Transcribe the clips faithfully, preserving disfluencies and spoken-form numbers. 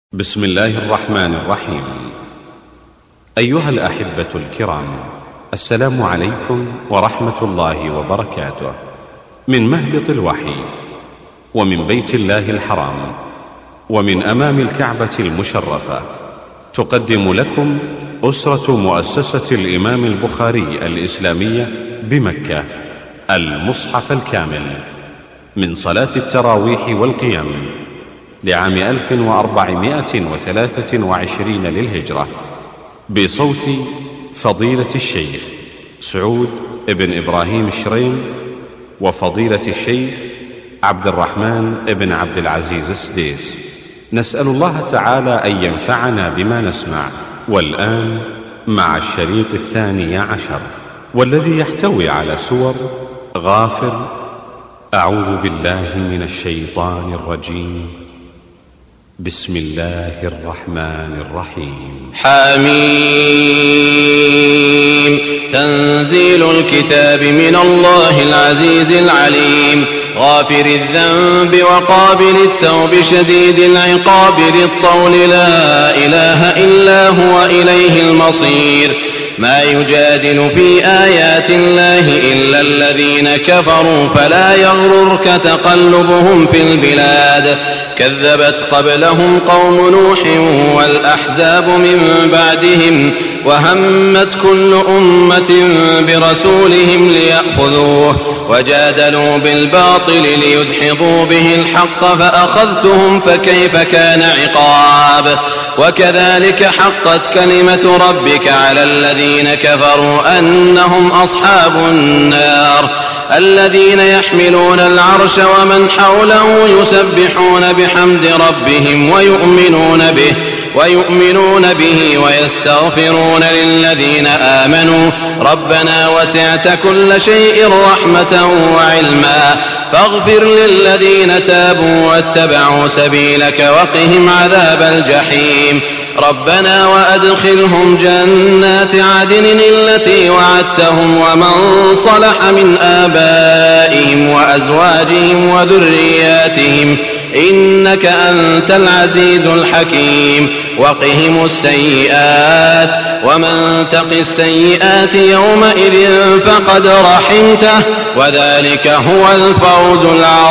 بسم الله الرحمن الرحيم. أيها الأحبة الكرام، السلام عليكم ورحمة الله وبركاته. من مهبط الوحي ومن بيت الله الحرام ومن أمام الكعبة المشرفة، تقدم لكم أسرة مؤسسة الإمام البخاري الإسلامية بمكة المصحف الكامل من صلاة التراويح والقيام لعام ألف وأربعمائة وثلاثة وعشرين للهجرة، بصوت فضيلة الشيخ سعود بن إبراهيم الشريم وفضيلة الشيخ عبد الرحمن بن عبد العزيز السديس. نسأل الله تعالى أن ينفعنا بما نسمع. والآن مع الشريط الثاني عشر، والذي يحتوي على سور غافر. أعوذ بالله من الشيطان الرجيم. بسم الله الرحمن الرحيم. حميم. تنزيل الكتاب من الله العزيز العليم، غافر الذنب وقابل التوب شديد العقاب ذي الطول، لا إله إلا هو إليه المصير. ما يجادل في آيات الله إلا الذين كفروا، فلا يغررك تقلبهم في البلاد. كذبت قبلهم قوم نوح والأحزاب من بعدهم، وهمت كل أمة برسولهم ليأخذوه، وجادلوا بالباطل ليدحضوا به الحق، فأخذتهم فكيف كان عقاب. وكذلك حقت كلمة ربك على الذين كفروا أنهم أصحاب النار، الذين يحملون العرش ومن حوله يسبحون بحمد ربهم ويؤمنون به ويؤمنون به ويستغفرون للذين آمنوا، ربنا وسعت كل شيء رحمة وعلما، فاغفر للذين تابوا واتبعوا سبيلك وقهم عذاب الجحيم. ربنا وأدخلهم جنات عدن التي وعدتهم ومن صلح من آبائهم وأزواجهم وذرياتهم، إنك أنت العزيز الحكيم. وقهم السيئات، ومن تق السيئات يومئذ فقد رحمته، وذلك هو الفوز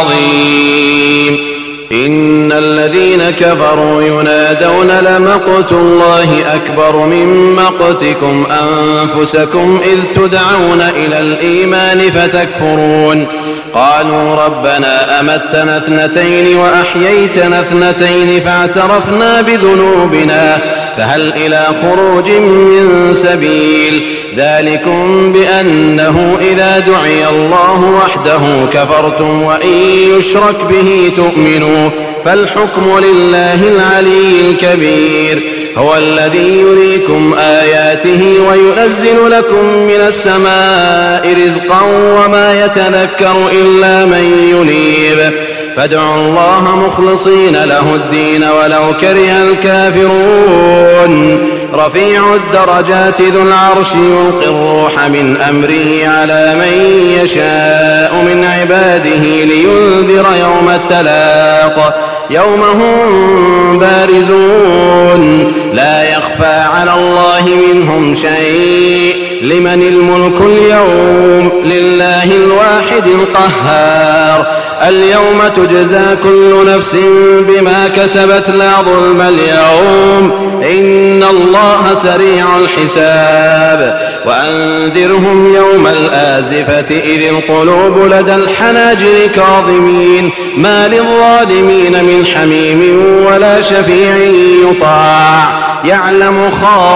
العظيم. إن الذين كفروا ينادون لمقت الله أكبر من مقتكم أنفسكم إذ تدعون إلى الإيمان فتكفرون. قالوا ربنا أمتنا اثنتين وأحييتنا اثنتين فاعترفنا بذنوبنا فهل إلى خروج من سبيل. ذلكم بأنه إذا دعي الله وحده كفرتم، وإن يشرك به تؤمنوا، فالحكم لله العلي الكبير. هو الذي يريكم آياته وينزل لكم من السماء رزقا وما يتذكر إلا من ينيب، فادعوا الله مخلصين له الدين ولو كره الكافرون. رفيع الدرجات ذو العرش يلقي الروح من أمره على من يشاء من عباده لينذر يوم التلاق، يوم هم بارزون لا يخفى على الله منهم شيء. لمن الملك اليوم؟ لله الواحد القهار. اليوم تجزى كل نفس بما كسبت لا ظلم اليوم، إن الله سريع الحساب. وأنذرهم يوم الآزفة إذ القلوب لدى الحناجر كاظمين، ما للظالمين من حميم ولا شفيع يطاع، يعلم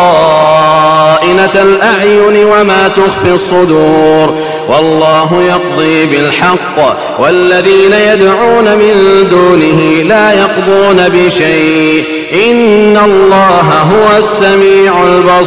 خائنة الأعين وما تخفي الصدور، والله يقضي بالحق، والذين يدعون من دونه لا يقضون بشيء، إن الله هو السميع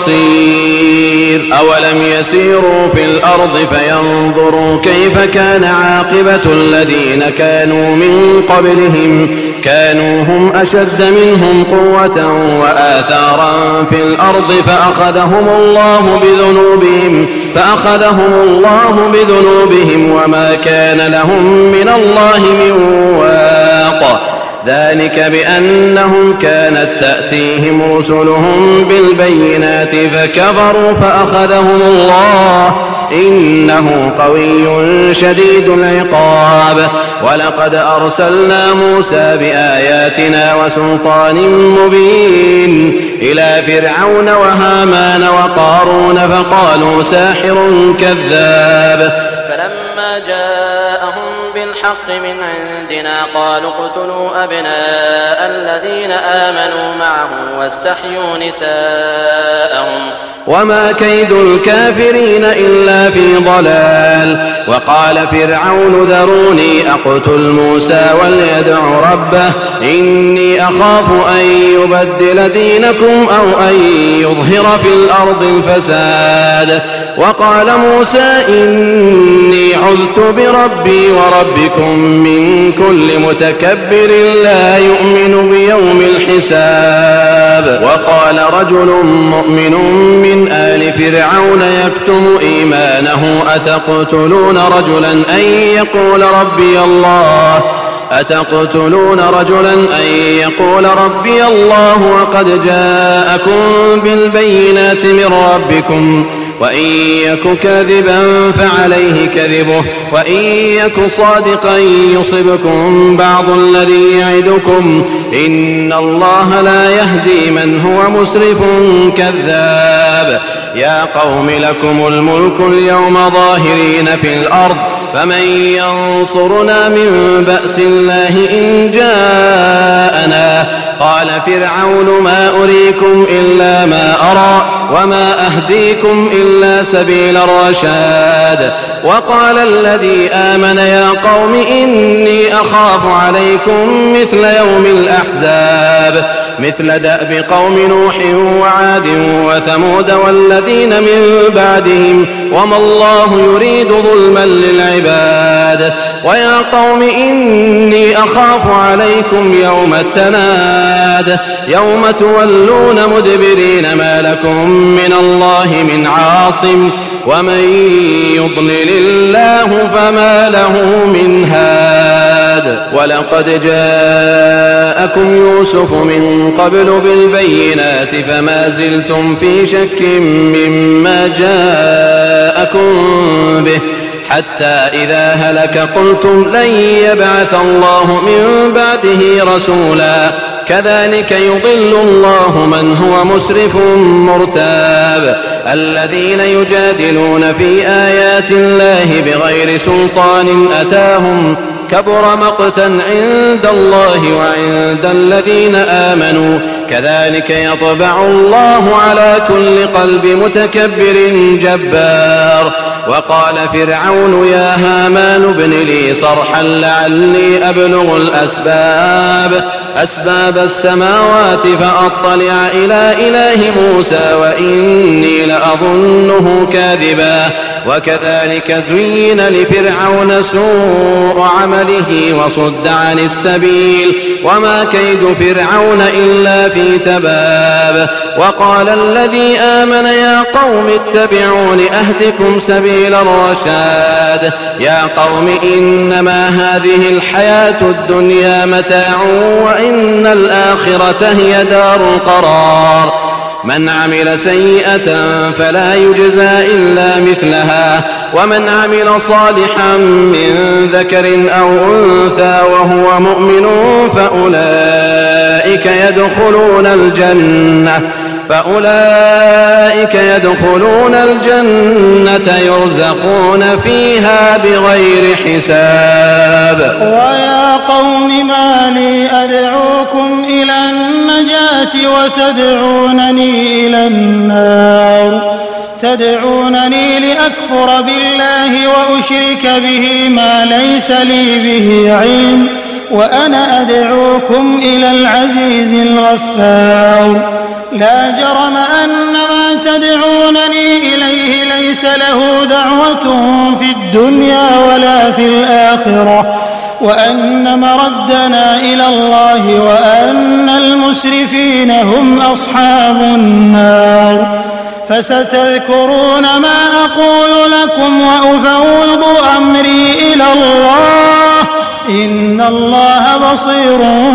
البصير. أولم يسيروا في الأرض فينظروا كيف كان عاقبة الذين كانوا من قبلهم، كانوا هم أشد منهم قوة وآثارا في الأرض فأخذهم الله بذنوبهم فأخذهم الله بذنوبهم وما كان لهم من الله من واق. ذلك بأنهم كانت تأتيهم رسلهم بالبينات فكفروا فأخذهم الله إنه قوي شديد العقاب. ولقد أرسلنا موسى بآياتنا وسلطان مبين إلى فرعون وهامان وقارون فقالوا ساحر كذاب. فلما جاءهم بالحق من عندنا قالوا اقتلوا أبناء الذين آمنوا معه واستحيوا نساءهم وما كيد الكافرين إلا في ضلال. وقال فرعون ذروني أقتل موسى وليدع ربه إني أخاف أن يبدل دينكم أو أن يظهر في الأرض الفساد. وقال موسى إني عذت بربي وربكم من كل متكبر لا يؤمن بيوم الحساب. وقال رجل مؤمن من آل فرعون يكتم إيمانه أتقتلون رجلا أن يقول ربي الله أتقتلون رجلا أن يقول ربي الله وقد جاءكم بالبينات من ربكم وإن يك كاذبا فعليه كذبه وإن يك صادقا يصبكم بعض الذي يعدكم إن الله لا يهدي من هو مسرف كذاب. يا قوم لكم الملك اليوم ظاهرين في الأرض فمن ينصرنا من بأس الله إن جاءنا. قال فرعون ما أريكم إلا ما أرى وما أهديكم إلا سبيل الرشاد. وقال الذي آمن يا قوم إني أخاف عليكم مثل يوم الأحزاب مثل دأب قوم نوح وعاد وثمود والذين من بعدهم وما الله يريد ظلما للعباد. ويا قوم إني أخاف عليكم يوم التناد يوم تولون مدبرين ما لكم من الله من عاصم ومن يضلل الله فما له من هاد. ولقد جاءكم يوسف من قبل بالبينات فما زلتم في شك مما جاءكم به حتى إذا هلك قلتم لن يبعث الله من بعده رسولا كذلك يضل الله من هو مسرف مرتاب. الذين يجادلون في آيات الله بغير سلطان أتاهم كبر مقتا عند الله وعند الذين آمنوا كذلك يطبع الله على كل قلب متكبر جبار. وقال فرعون يا هامان ابن لي صرحا لعلي أبلغ الأسباب أسباب السماوات فأطلع إلى إله موسى وإني لأظنه كاذبا. وكذلك زين لفرعون سوء عمله وصد عن السبيل وما كيد فرعون إلا في تباب. وقال الذي آمن يا قوم اتبعون أهدكم سبيل الرشاد. يا قوم إنما هذه الحياة الدنيا متاع وإن الآخرة هي دار القرار. من عمل سيئة فلا يجزى إلا مثلها ومن عمل صالحا من ذكر أو أنثى وهو مؤمن فأولئك يدخلون الجنة فأولئك يدخلون الجنة يرزقون فيها بغير حساب. ويا قوم ما لي أدعوكم إلى النجاة وتدعونني إلى النار تدعونني لأكفر بالله وأشرك به ما ليس لي به علم وأنا أدعوكم إلى العزيز الغفار. لا جرم أن ما تدعونني إليه ليس له دعوة في الدنيا ولا في الآخرة وأن مردنا إلى الله وأن المسرفين هم أصحاب النار. فستذكرون ما أقول لكم وأفوض أمري إلى الله إن الله بصير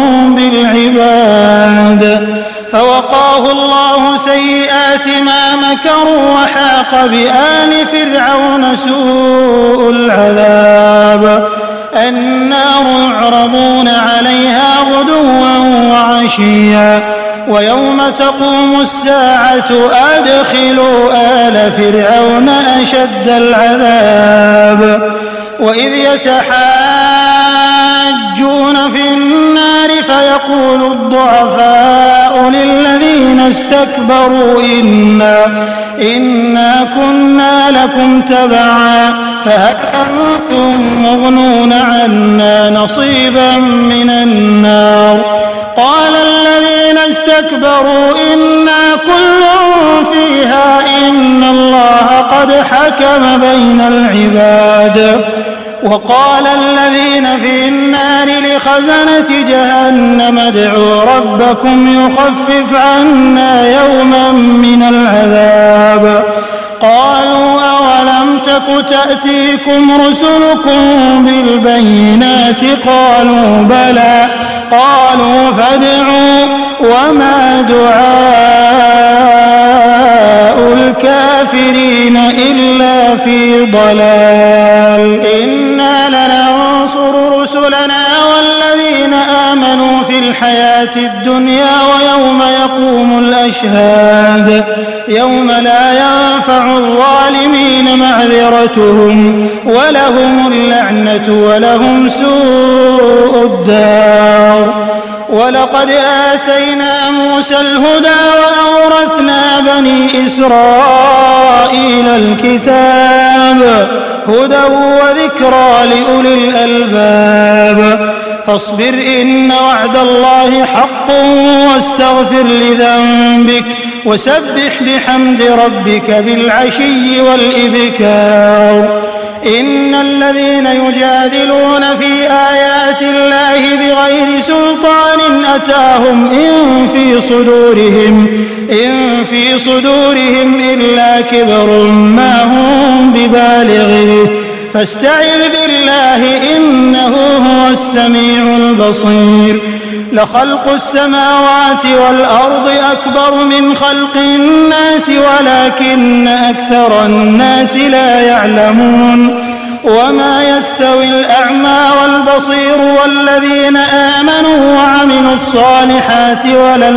بالعباد. فوقاه الله سيئات ما مكروا وحاق بآل فرعون سوء العذاب. النار يعرضون عليها غدوا وعشيا ويوم تقوم الساعة أدخلوا آل فرعون أشد العذاب. وإذ يتحاجون في النار فيقول الضعفاء للذين استكبروا إنا, إنا كنا لكم تبعا فهل أنتم مغنون عنا نصيبا من النار. قال الذين استكبروا إنا كل فيها إن الله قد حكم بين العباد. وقال الذين في النار لخزنة جهنم ادعوا ربكم يخفف عنا يوما من العذاب. قالوا أولم تك تأتيكم رسلكم بالبينات قالوا بلى قالوا فادعوا وما دعاء الكافرين إلا في ضلال. إنا لننصر رسلنا والذين آمنوا في الحياة الدنيا ويوم يقوم الأشهاد يوم لا ينفع الظالمين معذرتهم ولهم اللعنة ولهم سوء الدار. ولقد آتينا موسى الهدى وأورثنا بني إسرائيل الكتاب هدى وذكرى لأولي الألباب. فاصبر إن وعد الله حق واستغفر لذنبك وسبح بحمد ربك بالعشي والإبكار. إن الذين يجادلون في آيات الله بغير سلطان أتاهم إن في صدورهم إن في صدورهم إلا كبر ما هم ببالغه فاستعذ بالله إنه هو السميع البصير. لخلق السماوات والأرض أكبر من خلق الناس ولكن أكثر الناس لا يعلمون. وما يستوي الأعمى والبصير والذين آمنوا وعملوا الصالحات ولا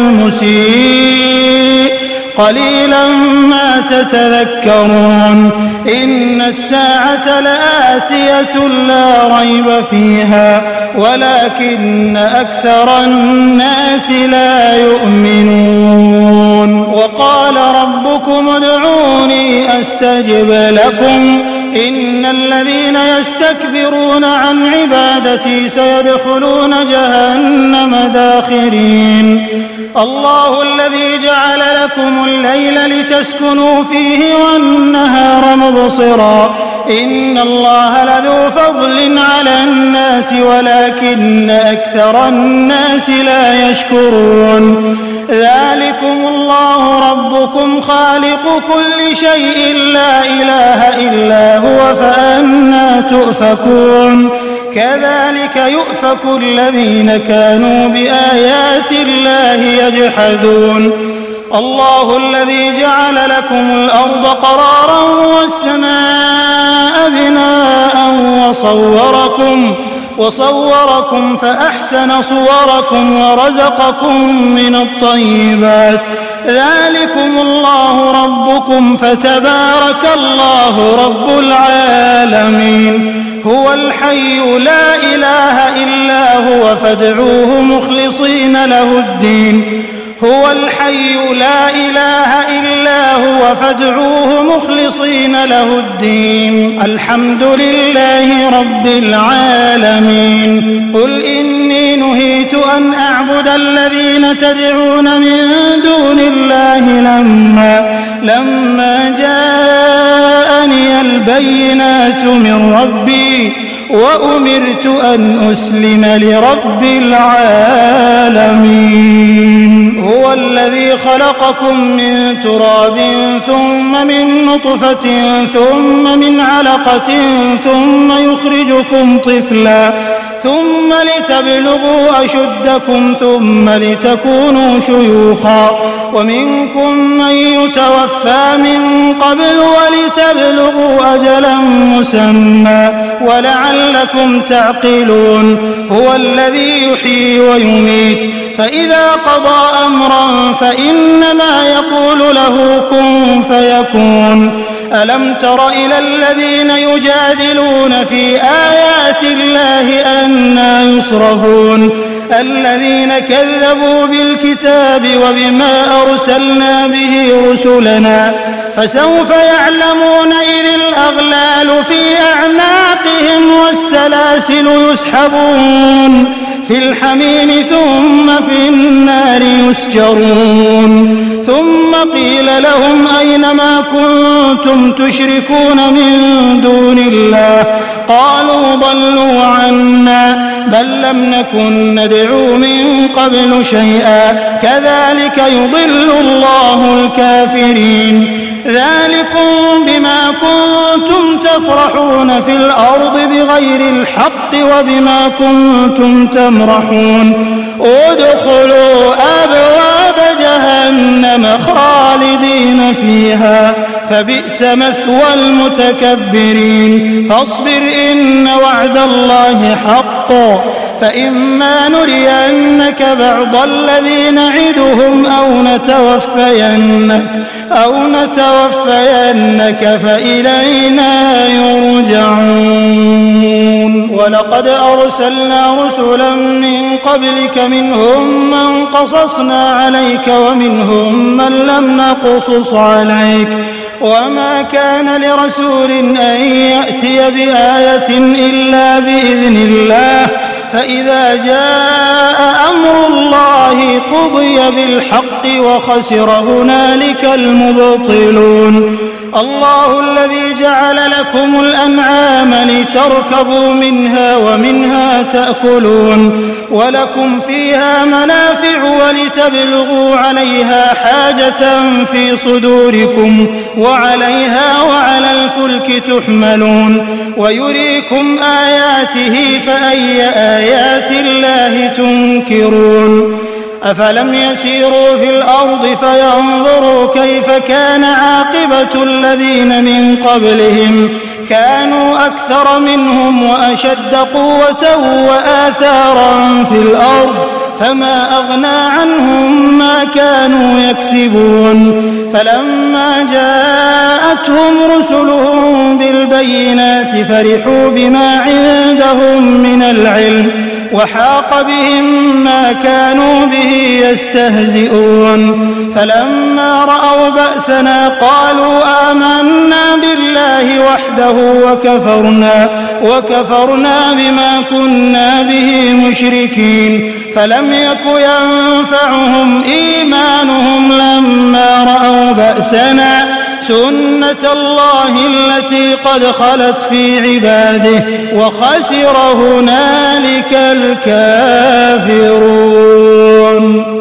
المسيء قليلا ما تتذكرون. إن الساعة لآتية لا ريب فيها ولكن أكثر الناس لا يؤمنون. وقال ربكم ادعوني أستجب لكم إن الذين يستكبرون عن عبادتي سيدخلون جهنم داخرين. الله الذي جعل لكم الليل لتسكنوا فيه والنهار مبصرا إن الله لذو فضل على الناس ولكن أكثر الناس لا يشكرون. ذلكم الله ربكم خالق كل شيء لا إله إلا هو فأنى تؤفكون. كذلك يؤفك الذين كانوا بآيات الله يجحدون. الله الذي جعل لكم الأرض قرارا والسماء بناء وصوركم وصوركم فأحسن صوركم ورزقكم من الطيبات. ذلكم الله ربكم فتبارك الله رب العالمين. هو الحي لا إله إلا هو فادعوه مخلصين له الدين. هو الحي لا إله إلا هو فادعوه مخلصين له الدين. الحمد لله رب العالمين. قل إني نهيت أن أعبد الذين تدعون من دون الله لما, لما جاءني البينات من ربي وأمرت أن أسلم لرب العالمين. هو الذي خلقكم من تراب ثم من نطفة ثم من علقة ثم يخرجكم طفلا ثم لتبلغوا أشدكم ثم لتكونوا شيوخا ومنكم من يتوفى من قبل ولتبلغوا أجلا مسمى ولعلكم تعقلون هو الذي يحيي ويميت فإذا قضى أمرا فإنما يقول له كن فيكون ألم تر إلى الذين يجادلون في آيات الله أنى يصرفون الذين كذبوا بالكتاب وبما أرسلنا به رسلنا فسوف يعلمون إذ الأغلال في أعناقهم والسلاسل يسحبون في الحميم ثم في النار يسجرون ثم قيل لهم أين ما كنتم تشركون من دون الله قالوا ضلوا عنا بل لم نكن ندعو من قبل شيئا كذلك يضل الله الكافرين ذلكم بما كنتم تفرحون في الأرض بغير الحق وبما كنتم تمرحون ادخلوا أبواب جهنم خالدين فيها فبئس مثوى المتكبرين فاصبر إن وعد الله حق فإما نرينك بعض الذي نعدهم أو نتوفينك أو نتوفينك فإلينا يرجعون ولقد أرسلنا رسلا من قبلك منهم من قصصنا عليك ومنهم من لم نقصص عليك وما كان لرسول أن يأتي بآية إلا بإذن الله فإذا جاء أمر الله قضي بالحق وخسر هنالك المبطلون الله الذي جعل لكم الأنعام لتركبوا منها ومنها تأكلون ولكم فيها منافع ولتبلغوا عليها حاجة في صدوركم وعليها وعلى الفلك تحملون ويريكم آياته فأي آيات الله تنكرون أفلم يسيروا في الأرض فينظروا كيف كان عاقبة الذين من قبلهم كانوا أكثر منهم وأشد قوة وآثارا في الأرض فما أغنى عنهم ما كانوا يكسبون فلما جاءتهم رسلهم بالبينات فرحوا بما عندهم من العلم وحاق بهم ما كانوا به يستهزئون فلما رأوا بأسنا قالوا آمنا بالله وحده وكفرنا وكفرنا بما كنا به مشركين فلم يك ينفعهم إيمانهم لما رأوا بأسنا سنة الله التي قد خلت في عباده وخسر هنالك الكافرون.